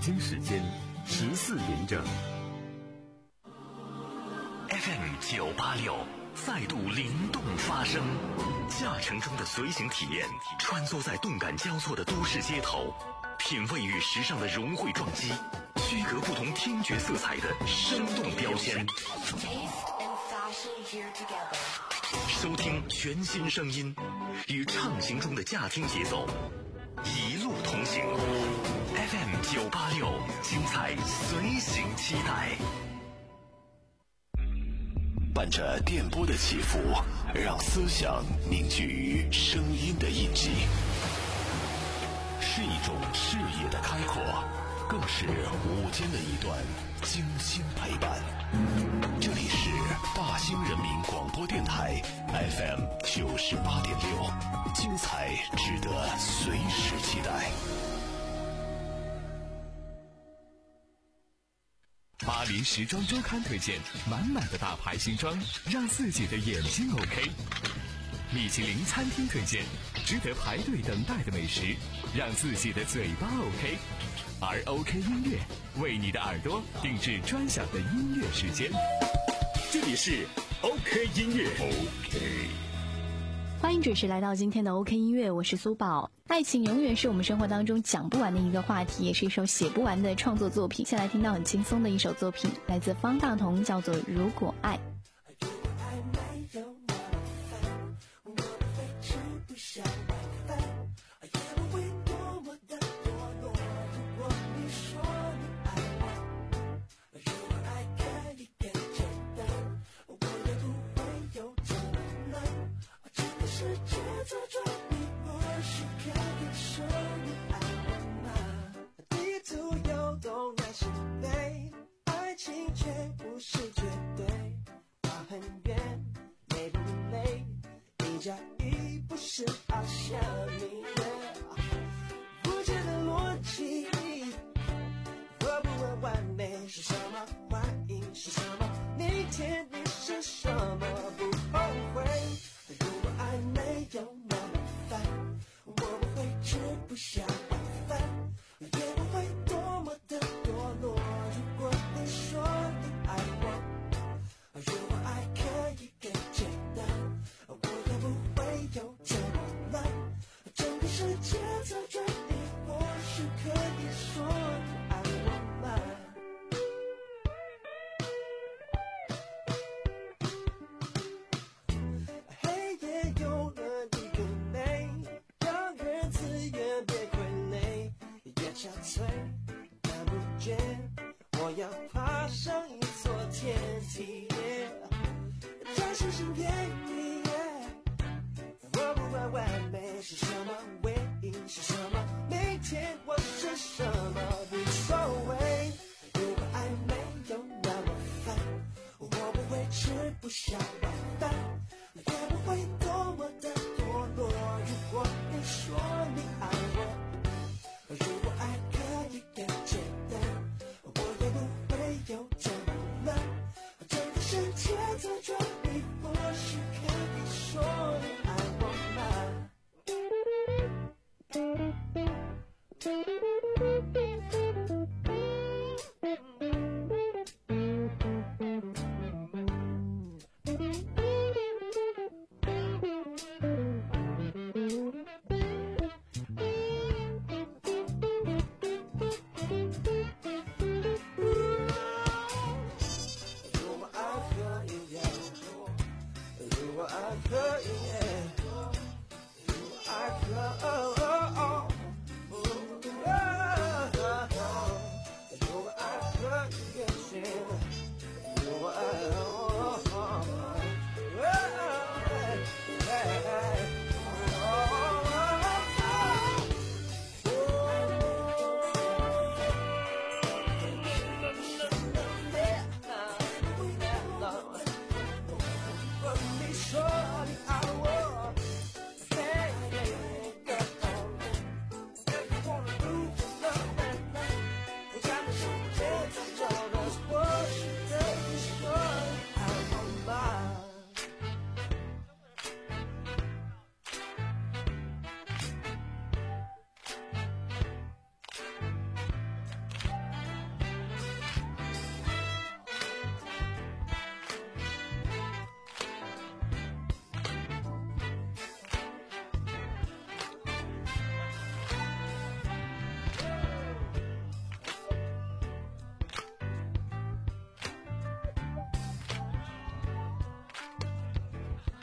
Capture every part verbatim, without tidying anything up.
京时间十四点整。 F M 九八六再度灵动发声，驾乘中的随行体验，穿梭在动感交错的都市街头，品味与时尚的融汇撞击，区隔不同听觉色彩的生动标签。收听全新声音，与畅行中的驾听节奏，一路同行。F M 九八六，精彩随行期待。 伴着电波的起伏，让思想凝聚于声音的印记，是一种视野的开阔，更是午间的一段精心陪伴。这里是大兴人民广播电台 F M 九十八点六，精彩值得随时期待。 巴黎时装周刊推荐满满的大牌新装，让自己的眼睛 OK。米其林餐厅推荐值得排队等待的美食，让自己的嘴巴 OK。而 OK 音乐为你的耳朵定制专享的音乐时间。这里是 OK 音乐 OK。 欢迎准时来到今天的 OK 音乐，我是苏宝。爱情永远是我们生活当中讲不完的一个话题，也是一首写不完的创作作品。先来听到很轻松的一首作品，来自方大同，叫做《如果爱》。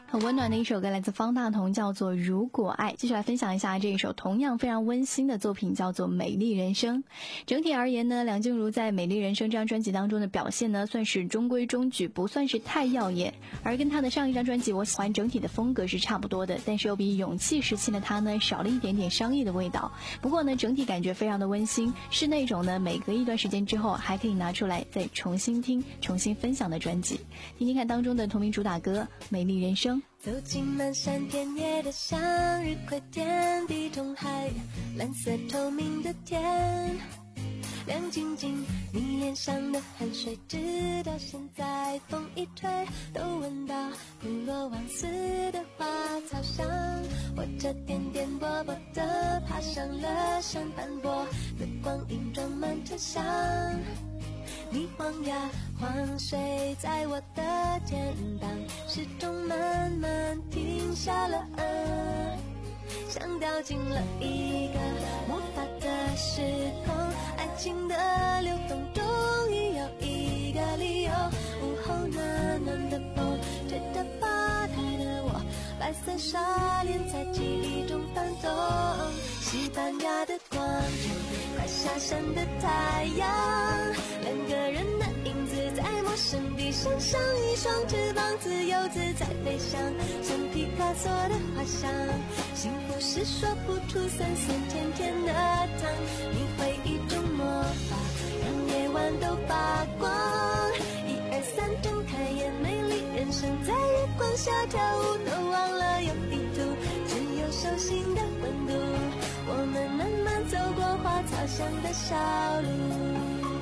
很温暖的一首歌，来自方大同，叫做《如果爱》。继续来分享一下这一首同样非常温馨的作品，叫做《美丽人生》。整体而言呢，梁静茹在《美丽人生》这张专辑当中的表现呢，算是中规中矩，不算是太耀眼。而跟她的上一张专辑，我喜欢整体的风格是差不多的，但是又比勇气时期的她呢，少了一点点商业的味道。不过呢，整体感觉非常的温馨，是那种呢，每隔一段时间之后还可以拿出来再重新听、重新分享的专辑。听听看当中的同名主打歌《美丽人生》。 走进漫山遍野的向日葵田地中海，蓝色透明的天，亮晶晶，你脸上的汗水，直到现在风一吹都闻到普罗旺斯的花草香。我这颠颠簸簸的爬上了山斑驳的光影，装满车厢。你晃呀晃，睡在我的肩膀，时钟慢慢停下了，嗯，像掉进了一个魔法的时空，爱情的流动终于有一个理由。午后暖暖的风吹着吧台的我，白色纱帘在记忆中翻动。西班牙的广场，快下山的太阳，两个人的影子在陌生地上，像一双翅膀自由自在飞翔，像皮卡索的画像。幸福是说不出酸酸甜甜的糖，你会一种魔法，让夜晚都发光。一二三，睁开眼，美丽人生在月光下跳舞，都忘了有地图，只有手心的温度。我们慢慢走过花草香的小路。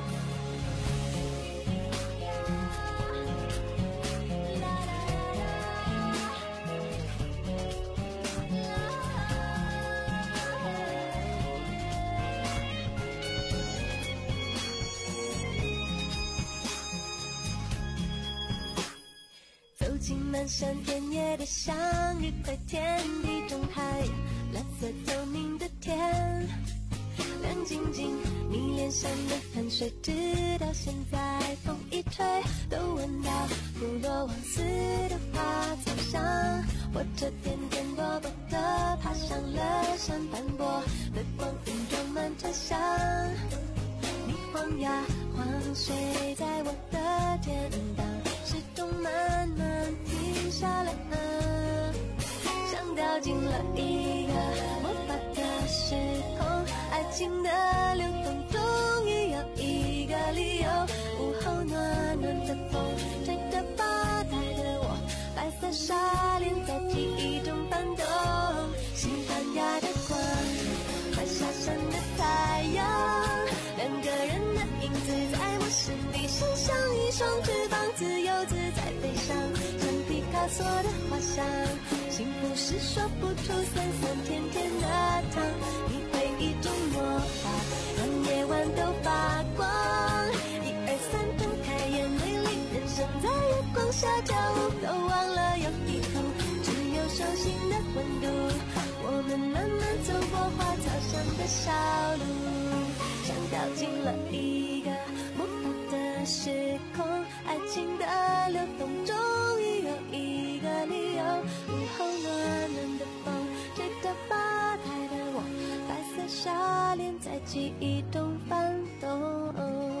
走进漫山遍野的向日葵田地中海，蓝色透明的天，亮晶晶，你脸上的汗水，直到现在风一吹都闻到普罗旺斯的花草香。我这颠颠簸簸的爬上了山斑驳的光影，装满车厢。你晃呀晃，睡在我的肩膀，时钟慢慢停下来，像掉进了一个魔法的时空，爱情的流动终于有一个理由。午后暖暖的风吹着吧台的我，白色纱帘在记忆中翻动。西班牙的广场，快下山的太阳，两个人的影子在陌生地上，像一双翅膀自由自在飞翔，像皮卡索的画像。幸福是说不出酸酸甜甜的糖，你会一种魔法，让夜晚都发光。一二三，睁开眼，美丽人生在月光下跳舞，都忘了有地图，只有手心的温度。我们慢慢走过花草香的小路，像掉进了一个魔法的时空，爱情的流动终于有一个理由。午后暖暖的风吹着吧台的我，白色纱帘在记忆中翻动。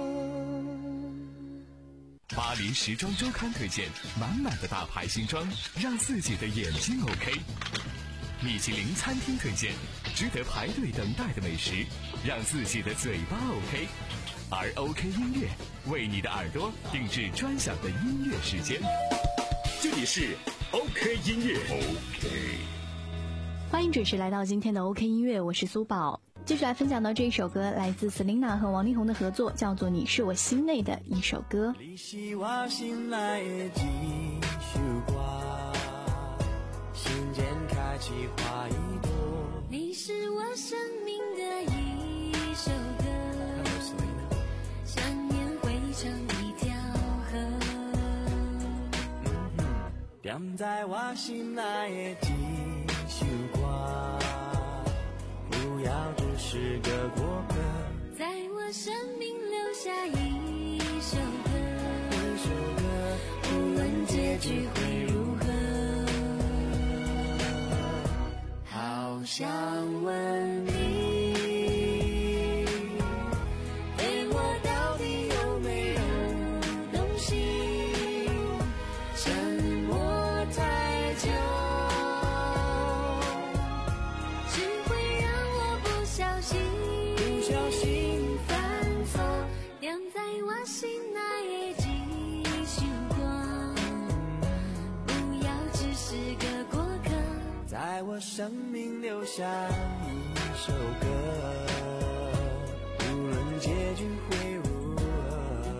巴黎时装周刊推荐满满的大牌新装，让自己的眼睛 OK。米其林餐厅推荐值得排队等待的美食，让自己的嘴巴 OK。而 OK 音乐为你的耳朵定制专享的音乐时间。 这里是 OK 音乐 OK。 欢迎准时来到今天的 OK 音乐，我是苏宝。继续来分享到这一首歌，来自 Selina 和王力宏的合作，叫做《你是我心内的一首歌》。 你是我心内的一首歌，心间开启花一朵。 你是我生命的一首歌，想念汇成一条河， 点在我心内的一首歌，不要只是个过客， 在我生命留下一首歌， 一首歌， 不问结局会如何。 想问你，对我到底有没有动心？沉默太久，只会让我不小心不小心犯错，晾在我心内的一束光，不要只是个过客， 在我生命留下一首歌，无论结局会如何。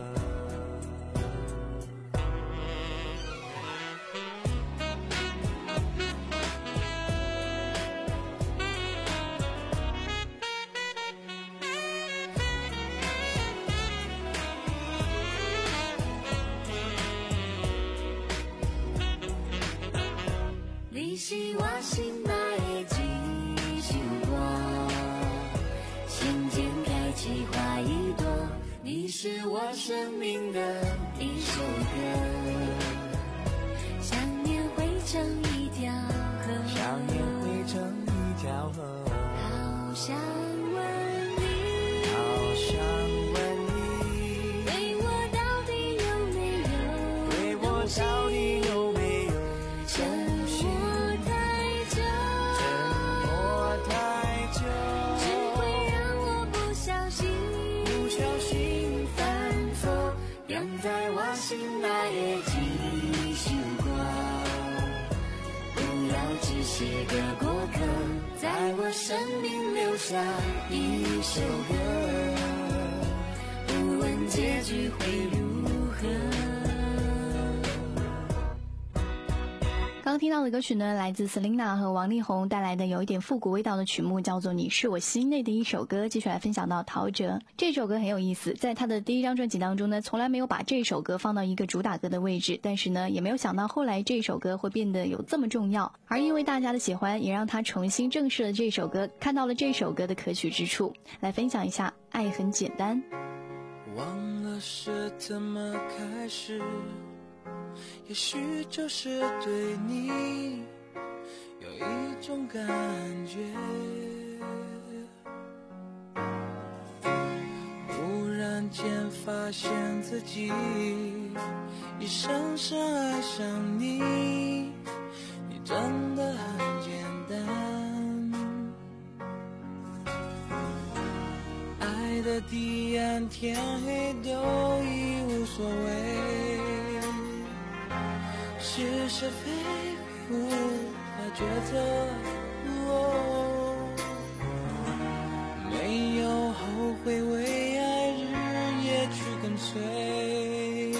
你是我心内的一束光，心间开启花一朵，你是我生命的一首歌，想念汇成一条河， 想念汇成一条河， 好想问你， 好想问你， 对我到底有没有对我到底有没有沉默太久， 沉默太久， 只会让我不小心不小心犯错，晾在我心内的一束光，不要只是个过客，在我生命留下一首歌，无论结局会如何。 刚听到的歌曲呢，来自 Selina 和王力宏带来的有一点复古味道的曲目，叫做《你是我心内的一首歌》。继续来分享到陶喆，这首歌很有意思，在他的第一张专辑当中呢，从来没有把这首歌放到一个主打歌的位置，但是呢，也没有想到后来这首歌会变得有这么重要，而因为大家的喜欢，也让他重新正视了这首歌，看到了这首歌的可取之处。来分享一下，爱很简单。 忘了是怎么开始，也许就是对你有一种感觉，忽然间发现自己已深深爱上你，你真的很简单，爱的地暗天黑都已无所谓，是是非非无法抉择，哦，没有后悔，为爱日夜去跟随，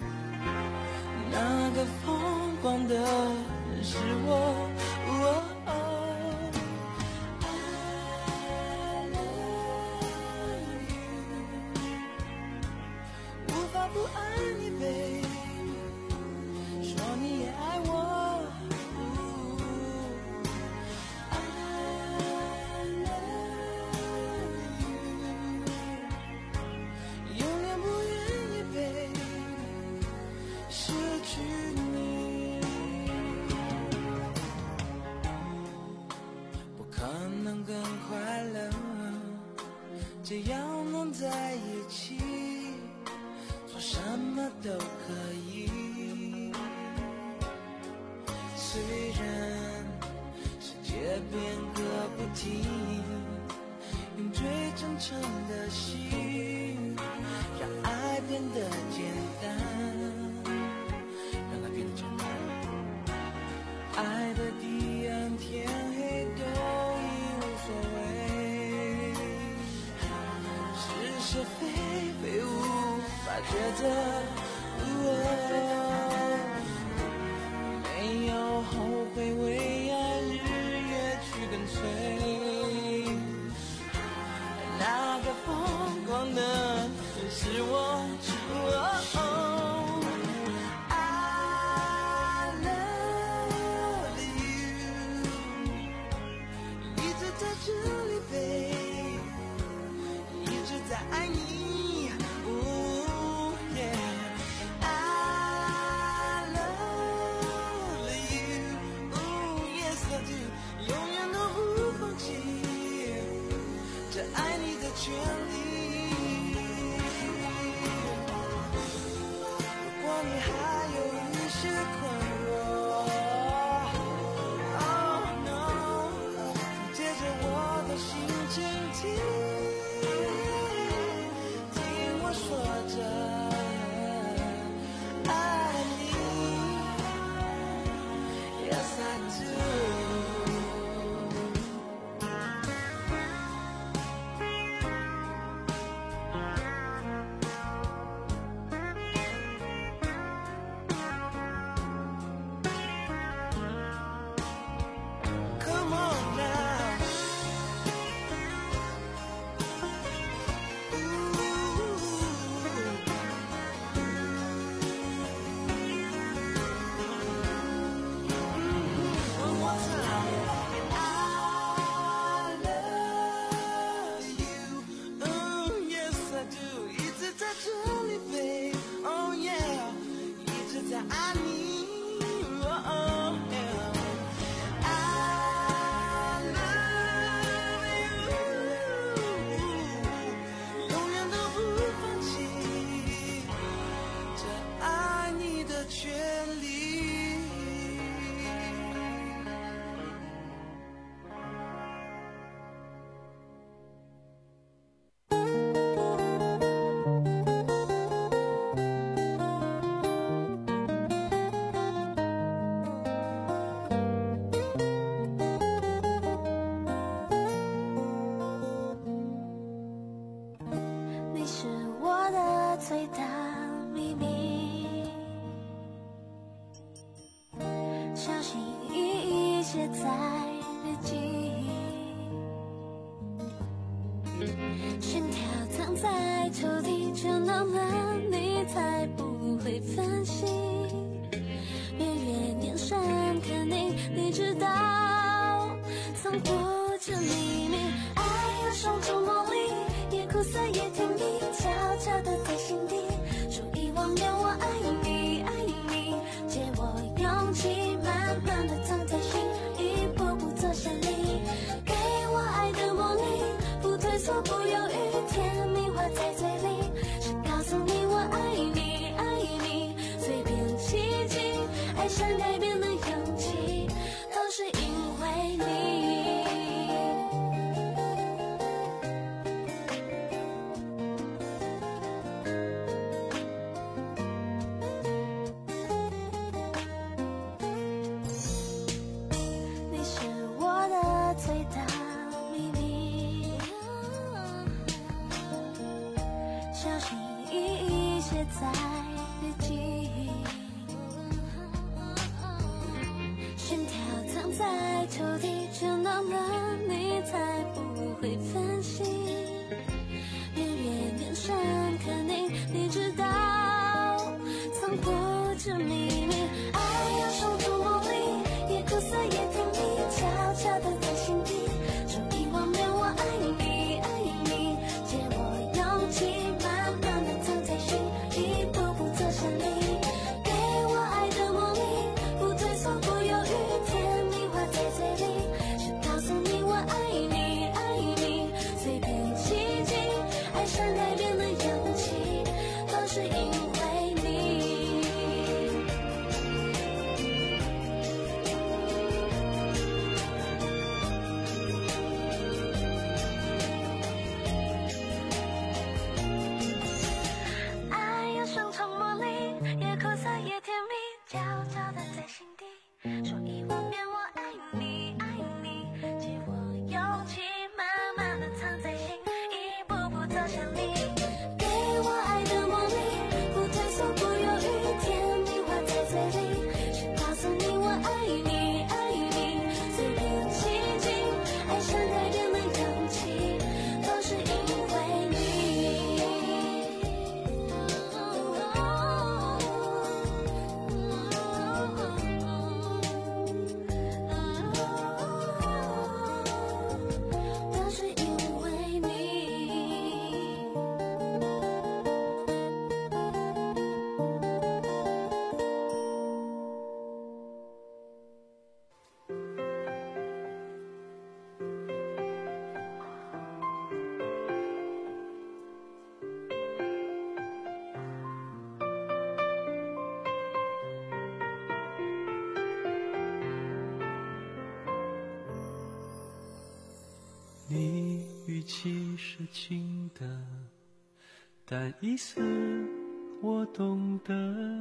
那个疯狂的人是我，哦哦I love you， 无法不爱你 baby，说你也爱我，哦I love you， 永远不愿意 baby 失去你，不可能更快乐，只要能在一起，做什么都可以。虽然世界变个不停，用最真诚的心，让爱变得简单，让爱变得简单。爱的地暗天黑都已无所谓，是是非非无法抉择，哦，没有后悔，为爱日夜去跟随，那个疯狂的人是我，哦I love you， 一直在这里 babe， 一直在爱你，哦 yeah， I love you， 哦 yes I do， 永远都不放弃最大秘密，小心翼翼写在日记，心跳藏在抽屉，就那么你才不会分心。月月年深刻你，你知道藏不住秘密，爱有双重魔力，也苦涩也甜蜜，悄悄地在心底说一万遍我爱你爱你，借我勇气慢慢地藏在心，一步步走向你，给我爱的魔力，不退缩不犹豫，甜蜜化在嘴里，是告诉你我爱你爱你，随便奇迹，爱上改变的勇气，都是因为你。最大秘密，小心翼翼写在日记，心跳藏在抽屉，就那么你才不会分心，月月年深刻你，你知道藏不住秘密，爱有双重魔力，也苦涩也甜蜜，悄悄地在心底说一万遍我爱你爱你，借我勇气慢慢地藏在心，一步步走向你，给我爱的魔力，不退缩不犹豫，甜蜜化在嘴里，是告诉你我爱你爱你，随便奇迹，爱上改变的勇气，都是因为你。双重魔力，也苦涩也甜蜜，悄悄地在心底说一万遍我爱你爱你，借我勇气慢慢地藏在心，一步步走向你，给我爱的魔力，不退缩不犹豫，甜蜜化在嘴里，是告诉你我爱你爱你，随便奇迹，爱上改变的勇气，都是因为你。 你语气是轻的，但意思我懂得，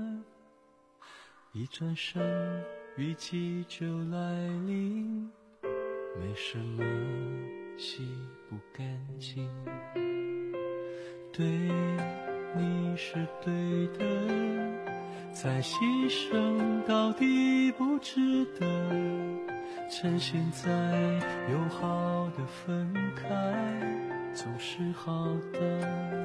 一转身雨季就来临，没什么洗不干净，对你是对的，再牺牲到底不值得，趁现在友好的分开总是好的，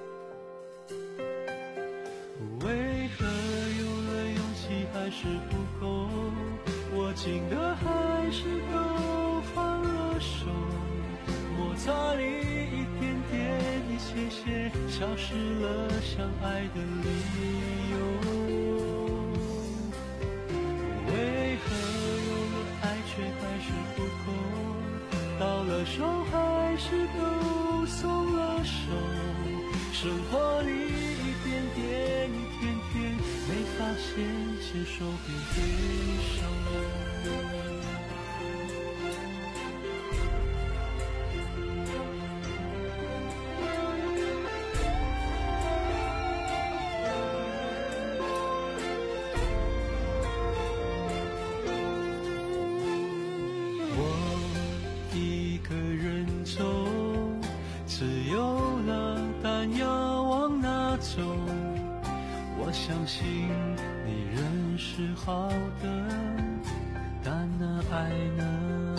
为何有了勇气还是不够，握紧的还是都放了手，摩擦里一点点一些些消失了相爱的理由，为何却还是不够，到了手还是都松了手，生活里一点点一天天，没发现牵手变对手。只有了，但要往哪拿走。我相信你人是好的，但那爱呢？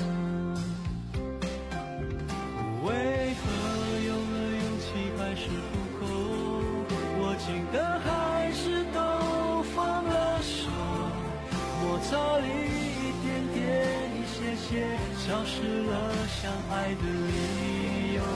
为何有了勇气还是不够？握紧的还是都放了手，摩擦里一点点一些些，消失了相爱的理由。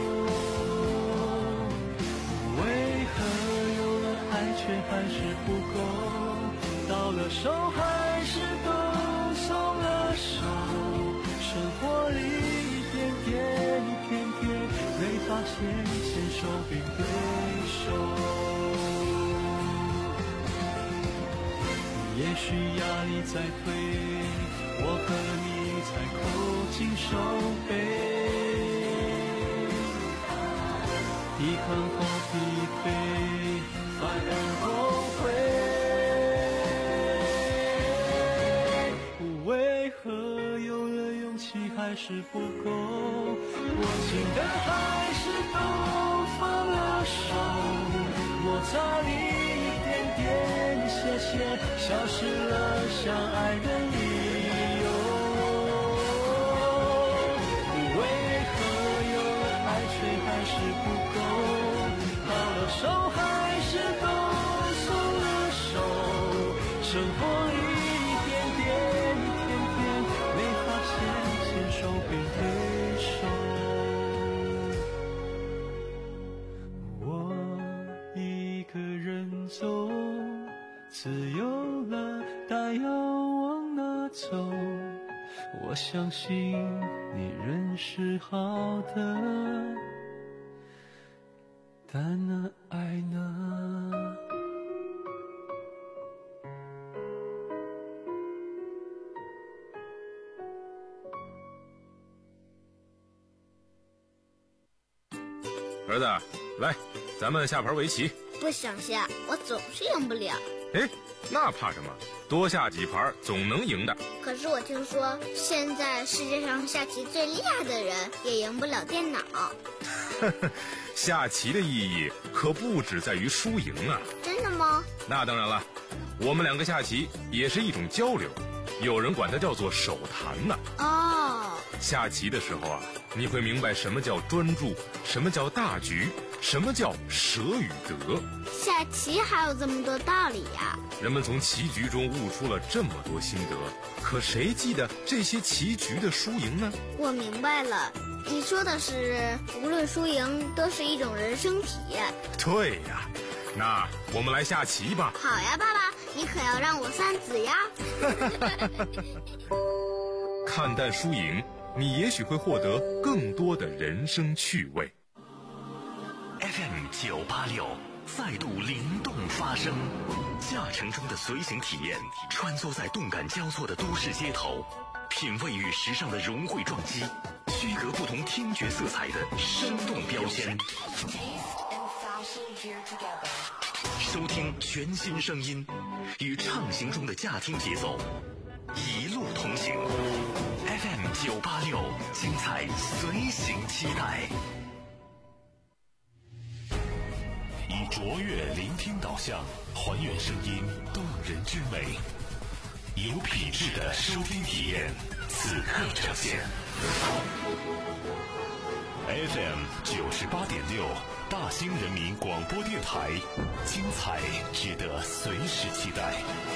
为何有了爱却还是不够？到了手还是都松了手，生活里一点点一片片，没发现牵手并对手。也许压力在退，我和你才扣紧手背，抵抗后疲惫，反而后悔。为何有了勇气还是不够？握紧的还是都放了手，摩擦里一点点一些些，消失了相爱的理由。为何有了爱却还是不够？到了手还是都松了手，生活里一点点一片片，没发现牵手并对手。我一个人走，自由了，但要往哪走？我相信你人是好的，但那爱呢？ 儿子，来，咱们下盘围棋。 不想下，我总是赢不了。 哎，那怕什么？多下几盘总能赢的。 可是我听说，现在世界上下棋最厉害的人也赢不了电脑。 下棋的意义可不只在于输赢啊。 真的吗？ 那当然了，我们两个下棋也是一种交流，有人管它叫做手谈呢。 哦， 下棋的时候啊，你会明白什么叫专注，什么叫大局，什么叫舍与得。 下棋还有这么多道理呀！ 人们从棋局中悟出了这么多心得，可谁记得这些棋局的输赢呢？ 我明白了，你说的是无论输赢都是一种人生体验。 对呀，那我们来下棋吧。 好呀，爸爸，你可要让我三子呀。 看淡输赢，你也许会获得更多的人生趣味。 F M 九八六再度灵动发声，驾乘中的随行体验，穿梭在动感交错的都市街头，品味与时尚的融汇撞击，区隔不同听觉色彩的生动标签。收听全新声音，与畅行中的驾听节奏，一路同行。F M 九八六，精彩随行期待。 以卓越聆听导向，还原声音动人之美，有品质的收听体验，此刻呈现。F M 九十八点六，大兴人民广播电台，精彩值得随时期待。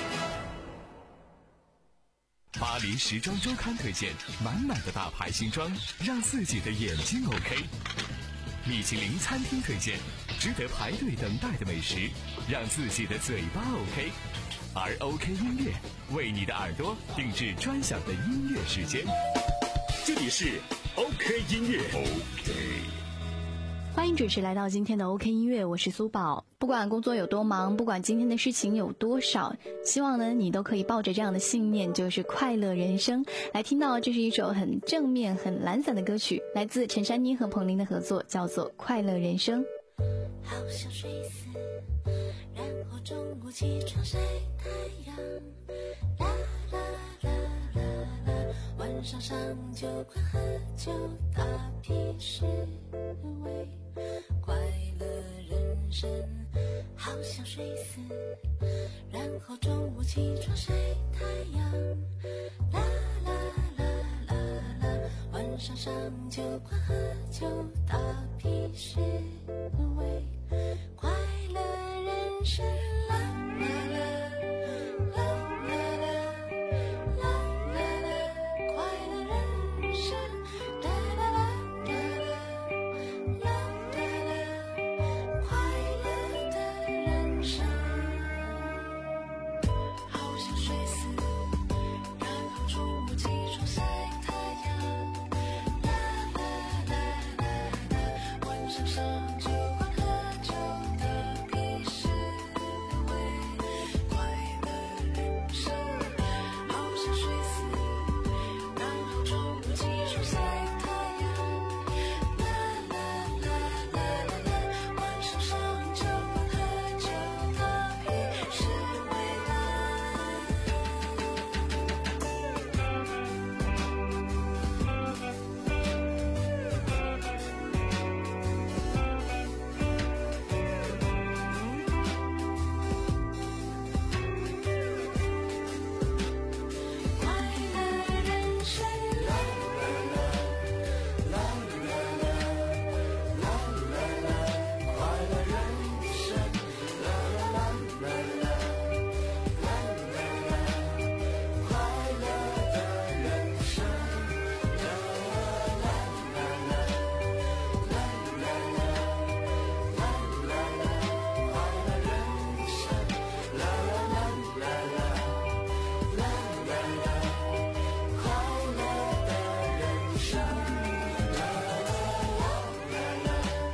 巴黎时装周刊推荐，满满的大牌新装，让自己的眼睛 OK。米其林餐厅推荐，值得排队等待的美食，让自己的嘴巴 OK。而 OK 音乐为你的耳朵定制专享的音乐时间。 这里是 OK 音乐 OK。 欢迎准时来到今天的 OK 音乐，我是苏宝。不管工作有多忙，不管今天的事情有多少，希望呢你都可以抱着这样的信念，就是快乐人生。来听到这是一首很正面很懒散的歌曲，来自陈珊妮和彭羚的合作，叫做《快乐人生》。 好想睡死，然后中午起床晒太阳，啦啦啦啦啦，晚上上酒馆喝酒打屁示威，快乐人生好想睡死，然后中午起床晒太阳，啦啦啦啦啦，晚上上酒馆喝酒打屁是为快乐人生，啦啦啦啦啦啦啦啦啦，快乐人生，啦啦啦啦啦啦啦啦，快乐的人生。好想睡死，然后中午起床晒太阳，啦啦啦啦啦，晚上上酒馆喝酒的屁是为快乐人生。好想睡死，然后中午起床晒太阳，啦啦啦啦啦啦，晚上上酒馆喝酒的屁是未来。快乐人生，啦啦啦啦啦啦啦啦啦，快乐人生，啦啦啦啦啦啦啦啦，快乐的人生，啦啦啦啦啦啦啦啦啦啦，快乐人生，啦啦啦啦啦啦啦啦，快乐的人生，啦啦啦啦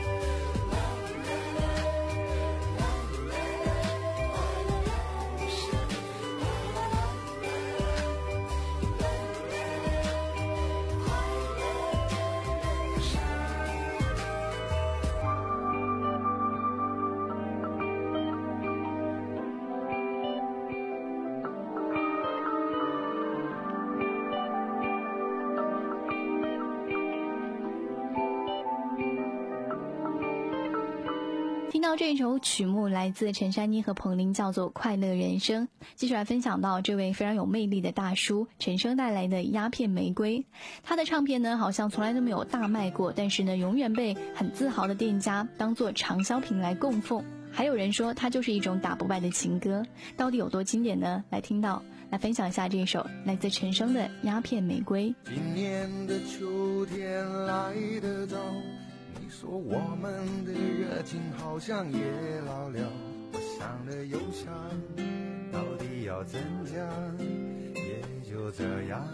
听到这首曲目来自陈珊妮和彭羚，叫做《快乐人生》。继续来分享到这位非常有魅力的大叔陈升带来的《鸦片玫瑰》。他的唱片呢，好像从来都没有大卖过，但是呢，永远被很自豪的店家当作畅销品来供奉。还有人说，它就是一种打不败的情歌。到底有多经典呢？来听到，来分享一下这首来自陈升的《鸦片玫瑰》。 今年的秋天来得早，你说我们的热情好像也老了，我想了又想，到底要怎讲，也就这样，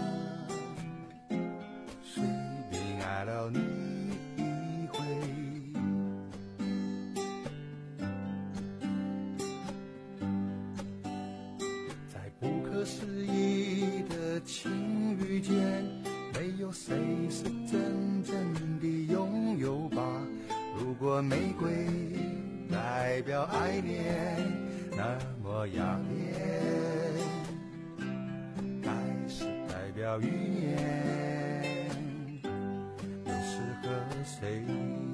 随便爱了你一回。在不可思议的情遇间，没有谁是真正的拥有吧。如果玫瑰代表爱恋那么压烈，该是代表欲念，又适合谁？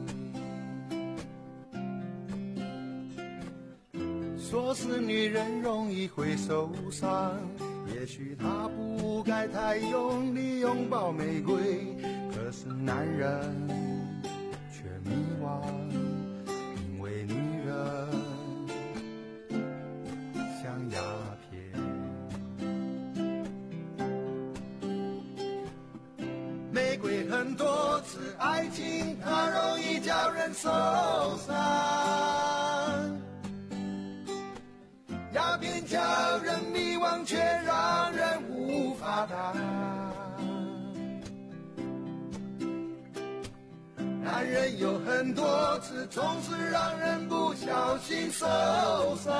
说是女人容易会受伤，也许她不该太用力拥抱玫瑰，可是男人却迷惘，因为女人像鸦片。玫瑰很多次，爱情它容易叫人受伤，鸦片叫人迷惘，却让人无法答。男人有很多次，总是让人不小心受伤，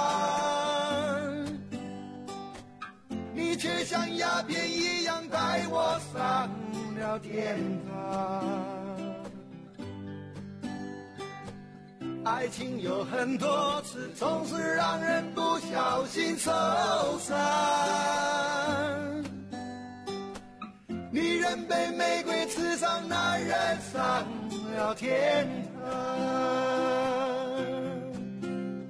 你却像鸦片一样带我上了天堂。爱情有很多次，总是让人不小心受伤，女人被玫瑰刺伤，男人上了天堂。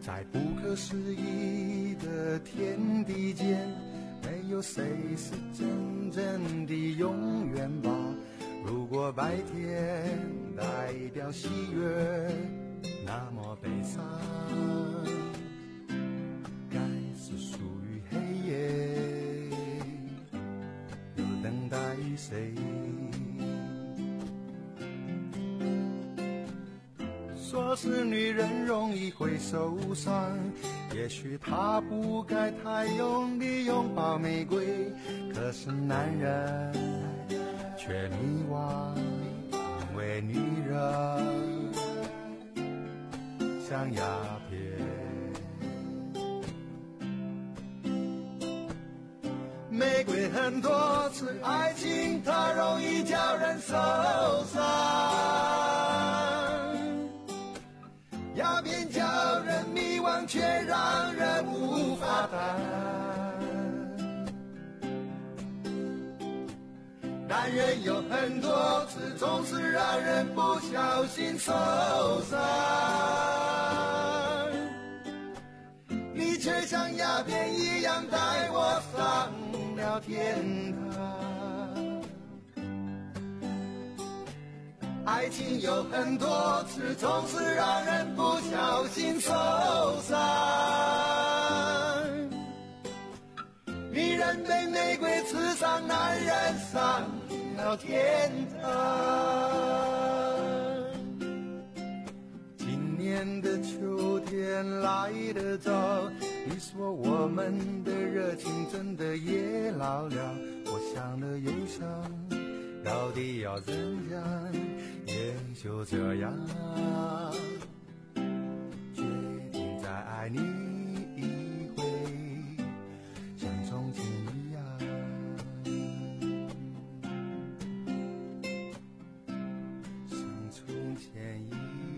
在不可思议的天地间，没有谁是真正的永远吧。如果白天代表喜悦，那么悲伤该是属于黑夜，又等待谁？说是女人容易会受伤，也许她不该太用力拥抱玫瑰，可是男人却迷惘，因为女人像鸦片。玫瑰很多次，爱情它容易叫人受伤，鸦片叫人迷惘，却让人无法谈。男人有很多次，总是让人不小心受伤，你却像鸦片一样带我上了天堂。爱情有很多次，总是让人不小心受伤，女人被玫瑰刺伤，男人上了天堂。今年的秋天来得早，你说我们的热情真的也老了，我想了又想，到底要怎样，也就这样，决定再爱你一回，像从前一样，像从前一样。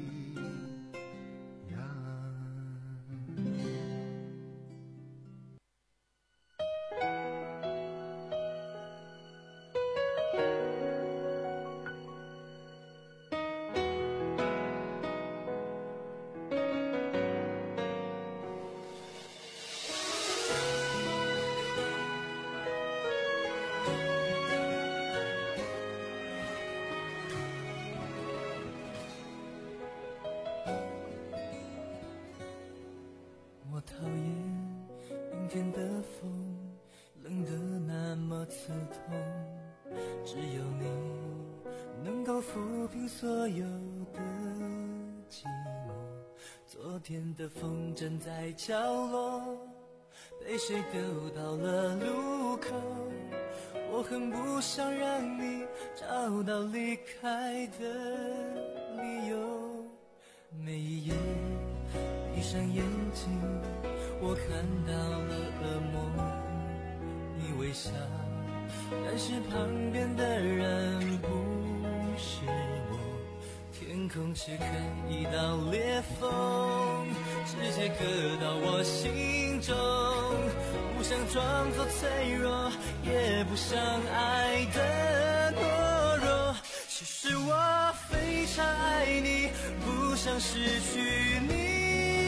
我讨厌阴天的风，冷得那么刺痛，只有你能够抚平所有的寂寞。昨天的风筝在角落，被谁丢到了路口，我很不想让你找到离开的理由。每一夜闭上眼睛，我看到了噩梦，你微笑，但是旁边的人不是我。天空切开一道裂缝，直接割到我心中，不想装作脆弱，也不想爱的懦弱。其实我非常爱你，不想失去你。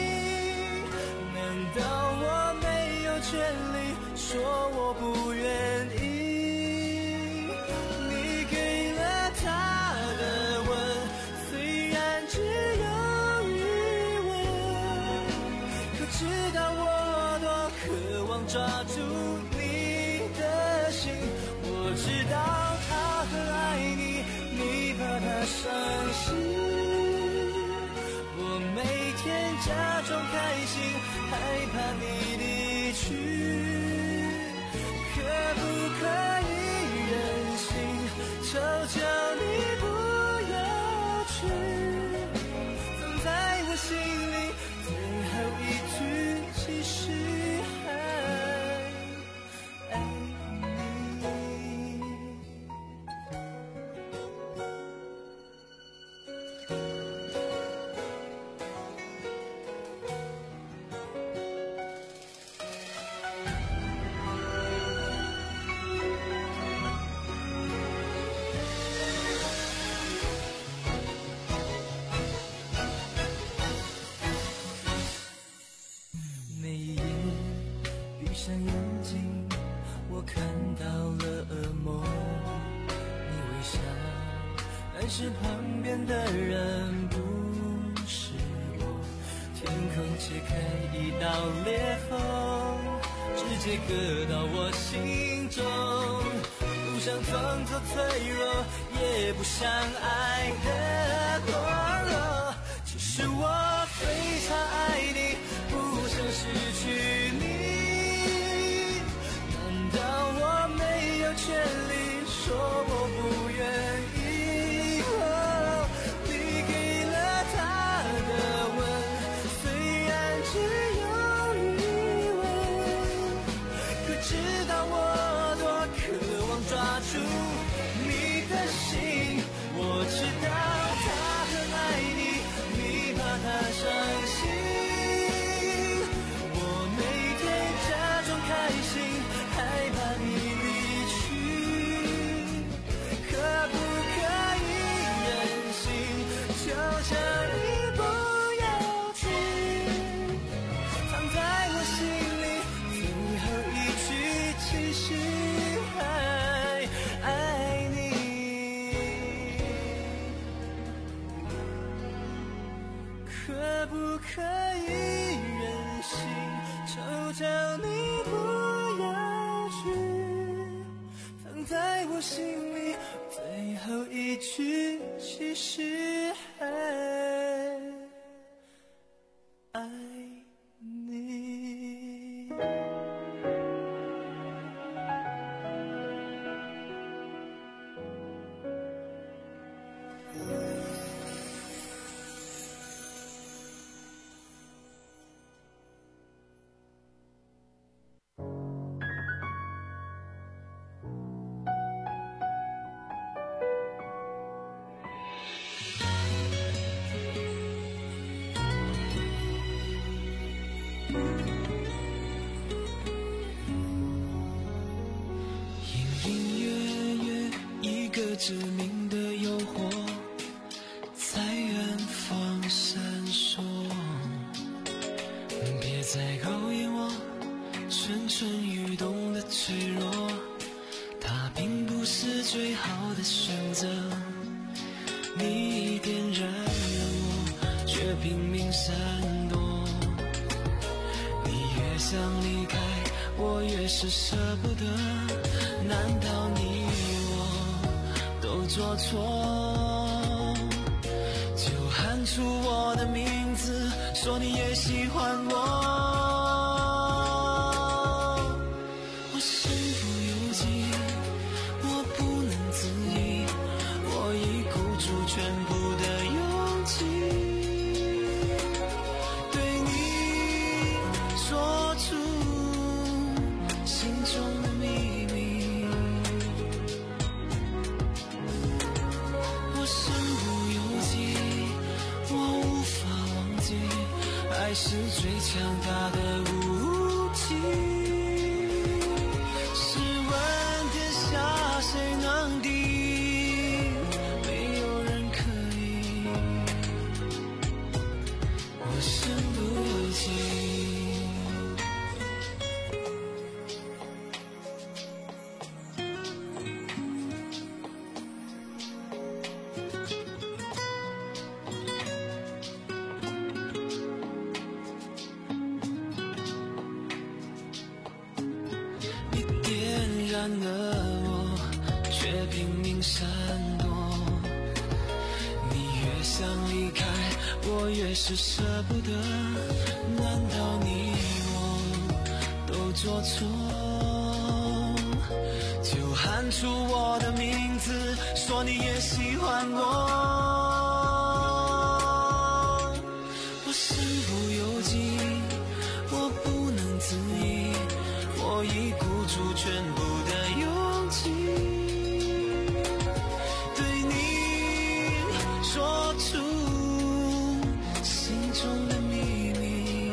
难道我没有权利说我不愿意？你给了他的吻，虽然只有余温，可知道我多渴望抓住你的心。我知道他很爱你，你怕他伤心，我每天假装开心，害怕你离去。可不可以任性，求求你不要去，藏在我心里最后一句，其实还爱你。 上眼睛，我看到了噩梦。你微笑，但是旁边的人不是我。天空切开一道裂缝，直接割到我心中。不想装作脆弱，也不想爱得堕落。其实我非常爱你，不想失去你。难道我没有权利说我不愿意？哦，你给了他的吻，虽然只有一吻，可知道我多渴望抓住你的心。我知道他很爱你，你怕他伤心。我没天假装开心，害怕你离去。可不可以任性，求求你不要去。藏在我心里最后一句，其实还爱你。可不可以任性，求求你不要去。藏在我心里最后一句，其实还爱你。隐隐约约一个致命的诱惑，在远方闪烁。别再勾引我蠢蠢欲动的脆弱，它并不是最好的选择。你点燃了我，却拼命闪躲。你越想离开，我越是舍不得。难道你我都做错？就喊出我的名字，说你也喜欢我。我身不由己，我不能自已，我已鼓足全部的勇气，对你说出心中的秘密。我身不由己，我无法忘记，爱是最强大的武器。试问天下谁能敌？没有人可以。我身不由己。你点燃了我，却拼命闪躲。你越想离开，我越是舍不得。难道你我都做错？就喊出我的名字，说你也喜欢我。我身不由己，我不能自已，我已鼓足全部的勇气，对你说出心中的秘密。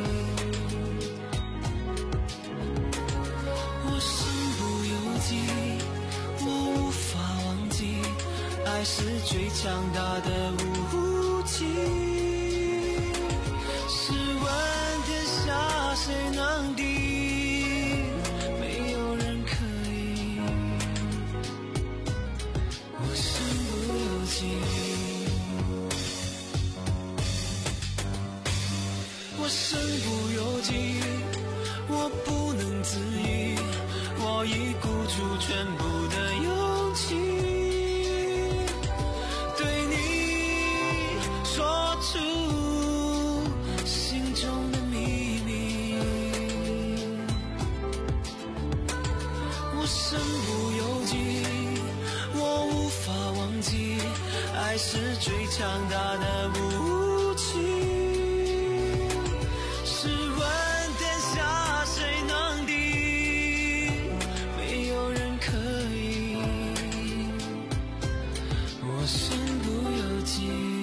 我身不由己，我无法忘记，爱是最强大的武器。试问天下谁能敌？ 身不由己，我无法忘记，爱是最强大的武器。试问天下谁能敌？没有人可以，我身不由己。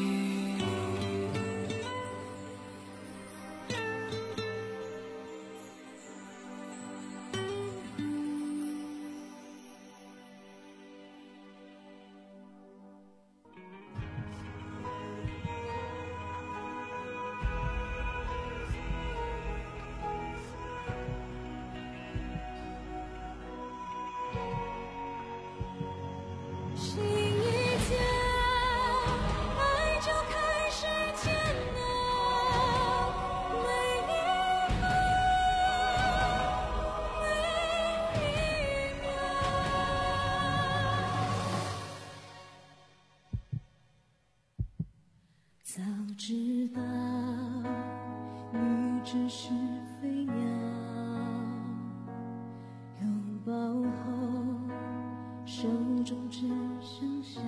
早知道你只是飞鸟，拥抱后手中只剩下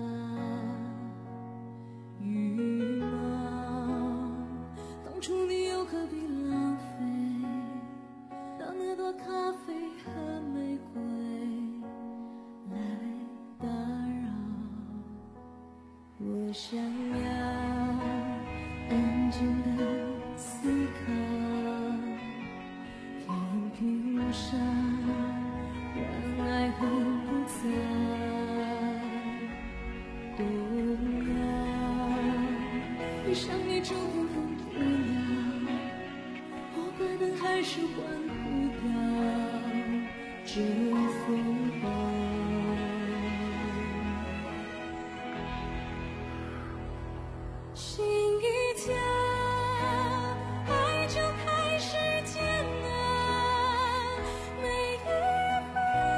羽毛。当初你又何必浪费到那朵咖啡和玫瑰来打扰？我想要安静的思考，天平上让爱恨不再动摇。闭上眼就碰碰不了，我可能还是换不掉这风暴。心一跳，爱就开始艰难，每一分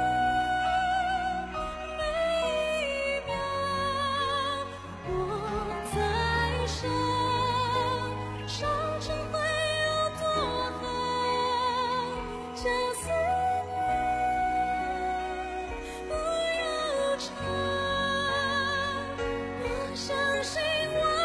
每一秒，我在想，伤痕会有多狠，将思念不要长。我相信我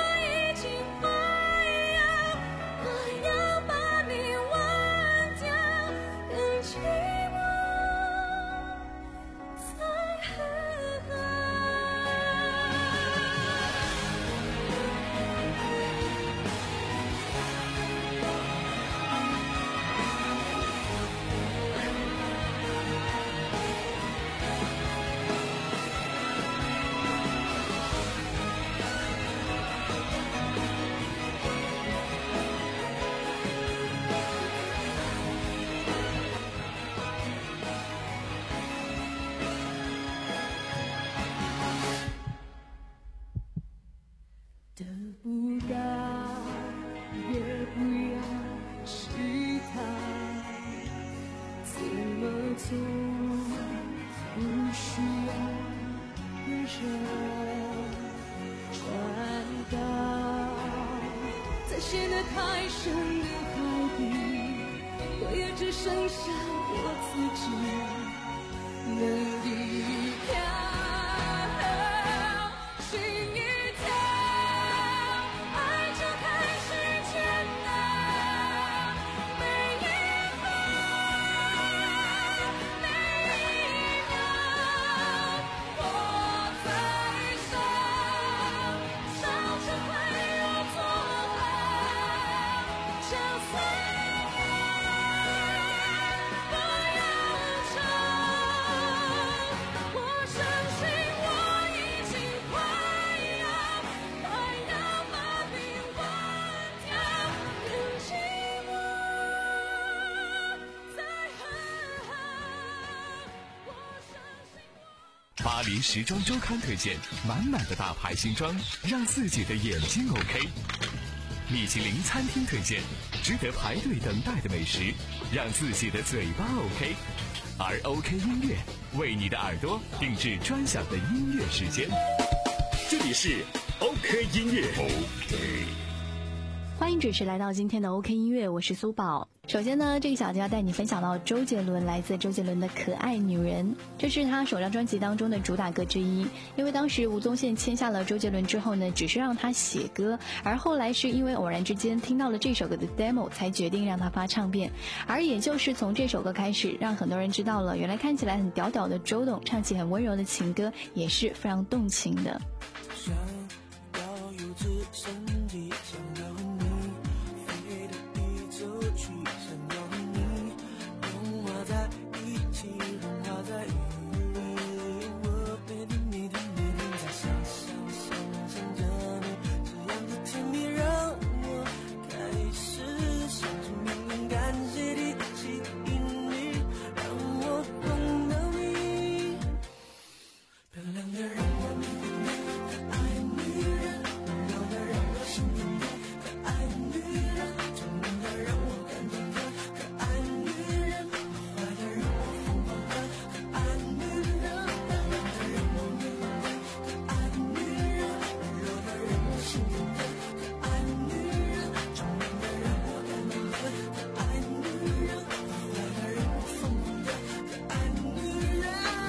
得不到也不要期待，怎么做不需要人传导，在陷得太深的海底，我也只剩下我自己能依靠。 巴黎时装周刊推荐满满的大牌新装，让自己的眼睛 OK。米其林餐厅推荐值得排队等待的美食，让自己的嘴巴 OK。而 OK 音乐为你的耳朵定制专享的音乐时间。这里是 OK 音乐 OK。 欢迎准时来到今天的 OK 音乐，我是苏宝。 首先呢，这个小节要带你分享到周杰伦，来自周杰伦的《可爱女人》，这是他首张专辑当中的主打歌之一。因为当时吴宗宪签下了周杰伦之后呢，只是让他写歌，而后来是因为偶然之间听到了这首歌的 demo， 才决定让他发唱片。而也就是从这首歌开始，让很多人知道了，原来看起来很屌屌的周董，唱起很温柔的情歌，也是非常动情的。 想要有直升机，想要和你飞得比走去，想要和你融化在一起，融化在雨里。我背对你的每天在想想想想着你，这样的甜蜜让我开始想着敏感些的吸引你，让我懂得你。漂亮的让我迷恋的可爱女人，温柔的让我心动的可爱女人，聪明的让我感动的可爱女人，坏的让我疯狂的可爱女人，漂亮的让我迷恋的可爱女人，温柔的让我心动的可爱女人，聪明的让我感动的可爱女人，坏的让我疯狂的可爱女人。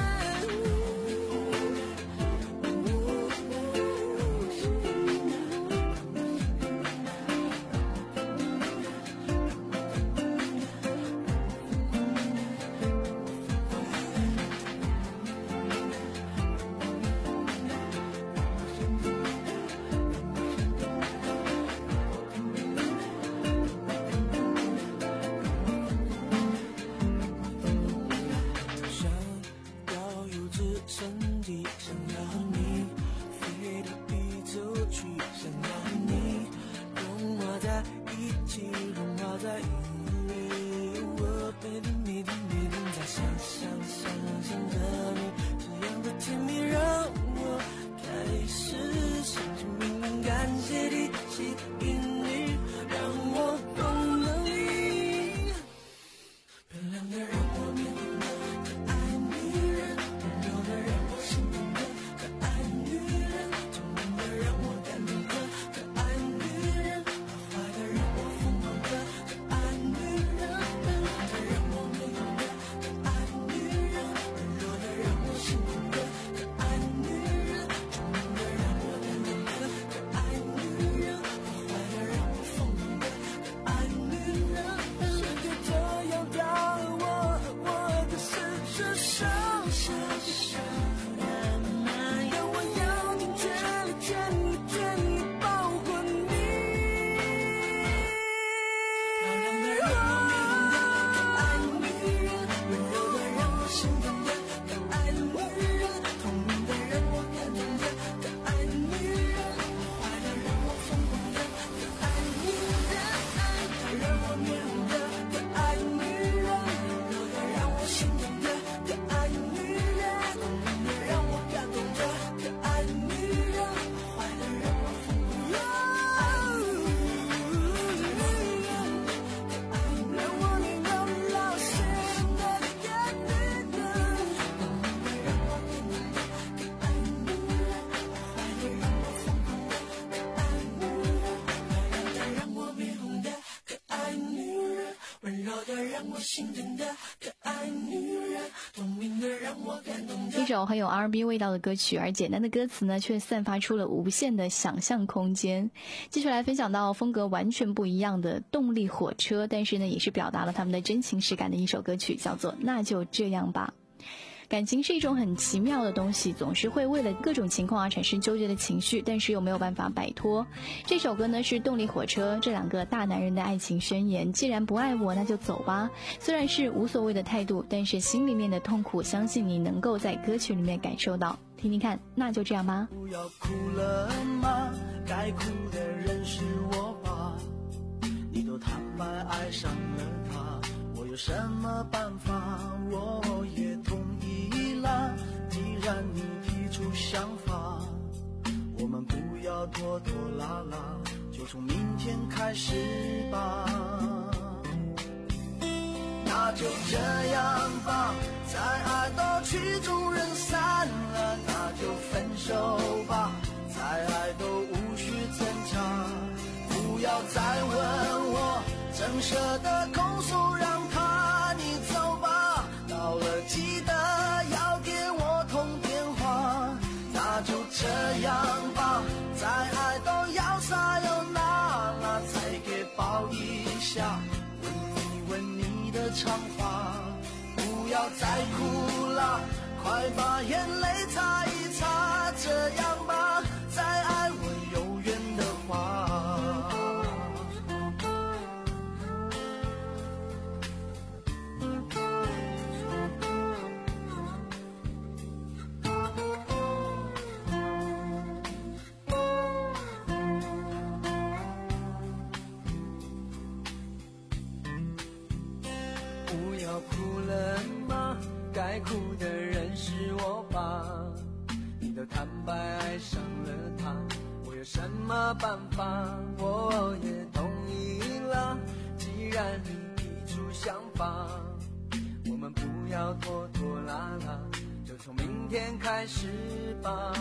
想要有直升机，想要和你飞得比走去，想要和你融化在一起，融化在雨里。我背对你的每天在想想想想着你，这样的甜蜜让我开始想着敏感些的吸引你，让我懂得你。漂亮的让我迷恋的可爱女人，温柔的让我心动的可爱女人，聪明的让我感动的可爱女人，坏的让我疯狂的可爱女人，漂亮的让我迷恋的可爱女人，温柔的让我心动的可爱女人，聪明的让我感动的可爱女人，坏的让我疯狂的可爱女人。世界这样大，我我的事是上下下，让我要尽全力全力全力保护你。漂亮的让我迷恋的可爱女人，温柔的让我心动的可爱女人，聪明的让我感动的可爱女人，坏的让我疯狂的可爱女人，让我迷恋的可爱女人，温柔的让我心动的可爱女人，聪明的让我感动的可爱女人，坏的让我疯狂的可爱女人，让我迷到老心的可爱女人，聪明的让我感动的可爱女人，坏的让我疯狂的可爱女人，漂亮的让我迷红的可爱女人，温柔的让我心疼的可爱女人，聪明的让我感动的。 一首很有 R and B 味道的歌曲，而简单的歌词呢，却散发出了无限的想象空间。继续来分享到风格完全不一样的动力火车，但是呢，也是表达了他们的真情实感的一首歌曲，叫做《那就这样吧》。感情是一种很奇妙的东西，总是会为了各种情况而产生纠结的情绪，但是又没有办法摆脱。这首歌呢是动力火车这两个大男人的爱情宣言，既然不爱我那就走吧。虽然是无所谓的态度，但是心里面的痛苦相信你能够在歌曲里面感受到。听听看，那就这样吧。 不要哭了吗？该哭的人是我吧？你都坦白爱上了他，我有什么办法？我也同意了，既然你提出想法，我们不要拖拖拉拉，就从明天开始吧。那就这样吧，再爱到曲终人散了，那就分手吧，再爱都无需挣扎。不要再问我，怎舍得空手长发，不要再哭了，快把眼泪擦一擦，这样吧，再爱我有缘的话。不要哭了吗？该哭的人是我吧？你都坦白爱上了他，我有什么办法？我也同意了，既然你提出想法，我们不要拖拖拉拉，就从明天开始吧。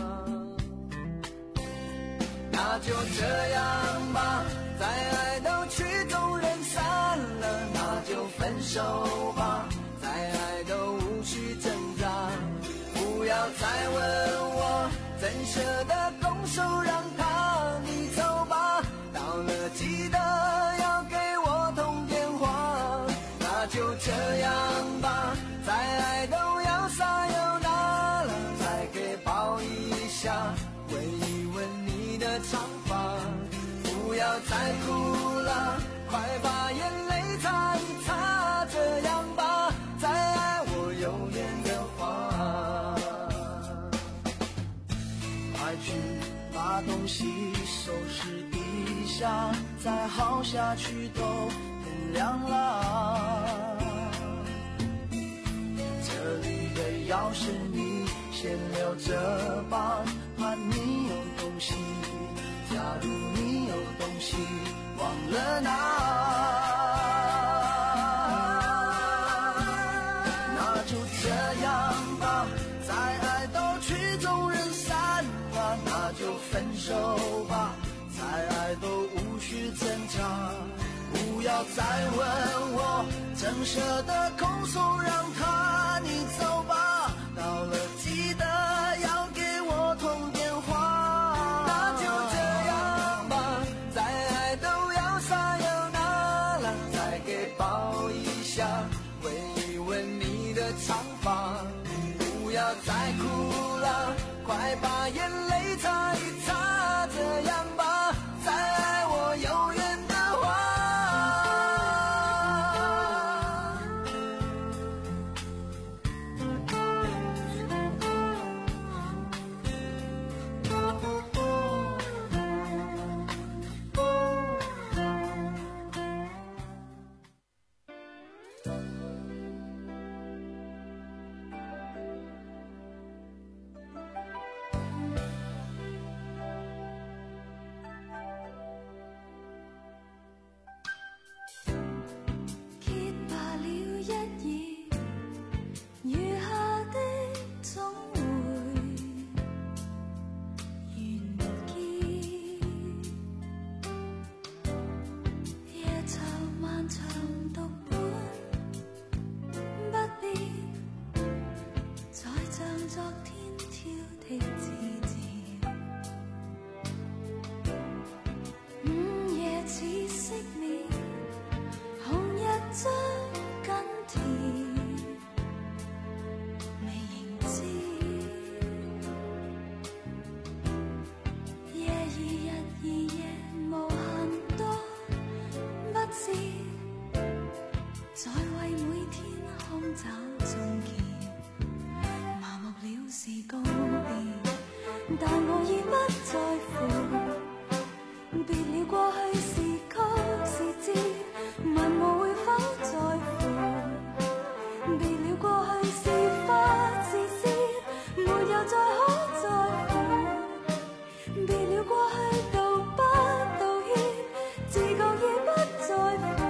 那就这样吧，再爱都曲终人散了，那就分手吧，再爱都无需挣扎，不要再问我，怎舍得拱手让他，你走吧，到了记得要给我通电话。那就这样吧，再爱都要撒又那了，再给抱一下，吻一吻你的长发，不要再哭了，快把眼泪擦一擦，这样吧，再爱我有缘的话。快去把东西收拾一下，再耗下去都天亮了。这里的钥匙你先留着吧，怕你有东西，假如你有东西忘了拿，那就这样吧，再爱都曲终人散了，那就分手吧，再爱都无需挣扎，不要再问我，怎舍得空手让他，你走吧，到了记得要给我通电话。那就这样吧，再爱都要撒又那了，再给抱一下，吻一吻你的长发，不要再哭了，快把眼泪擦一擦，这样吧，再爱我有缘的话。 揭罢了一頁，餘下的總會完結。夜囚漫長讀本，不必再像昨天挑剔自薦。午夜似熄滅，紅日將緊貼，未認知。夜已日已夜無限多，不知再為每天空找終結，麻木了是告別，但我已不在乎，別了過去是曲是知，問我會否在乎，別了過去是花是詩，沒有再可在乎，別了過去道不道歉，自覺已不在乎。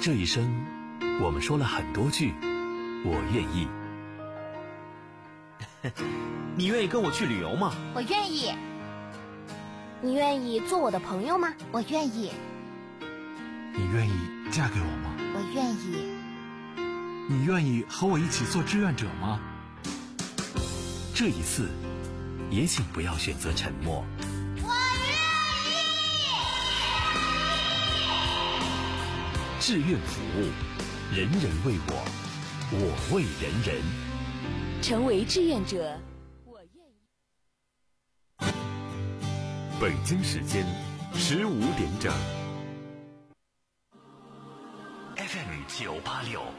这一生，我们说了很多句我愿意。 你愿意跟我去旅游吗？ 我愿意。你愿意做我的朋友吗？我愿意。 你愿意嫁给我吗？ 我愿意。 你愿意和我一起做志愿者吗？ 这一次，也请不要选择沉默。 我愿意。志愿服务，人人为我，我为人人。 成为志愿者，我愿意。 北京时间十五点整。 F M 九八六。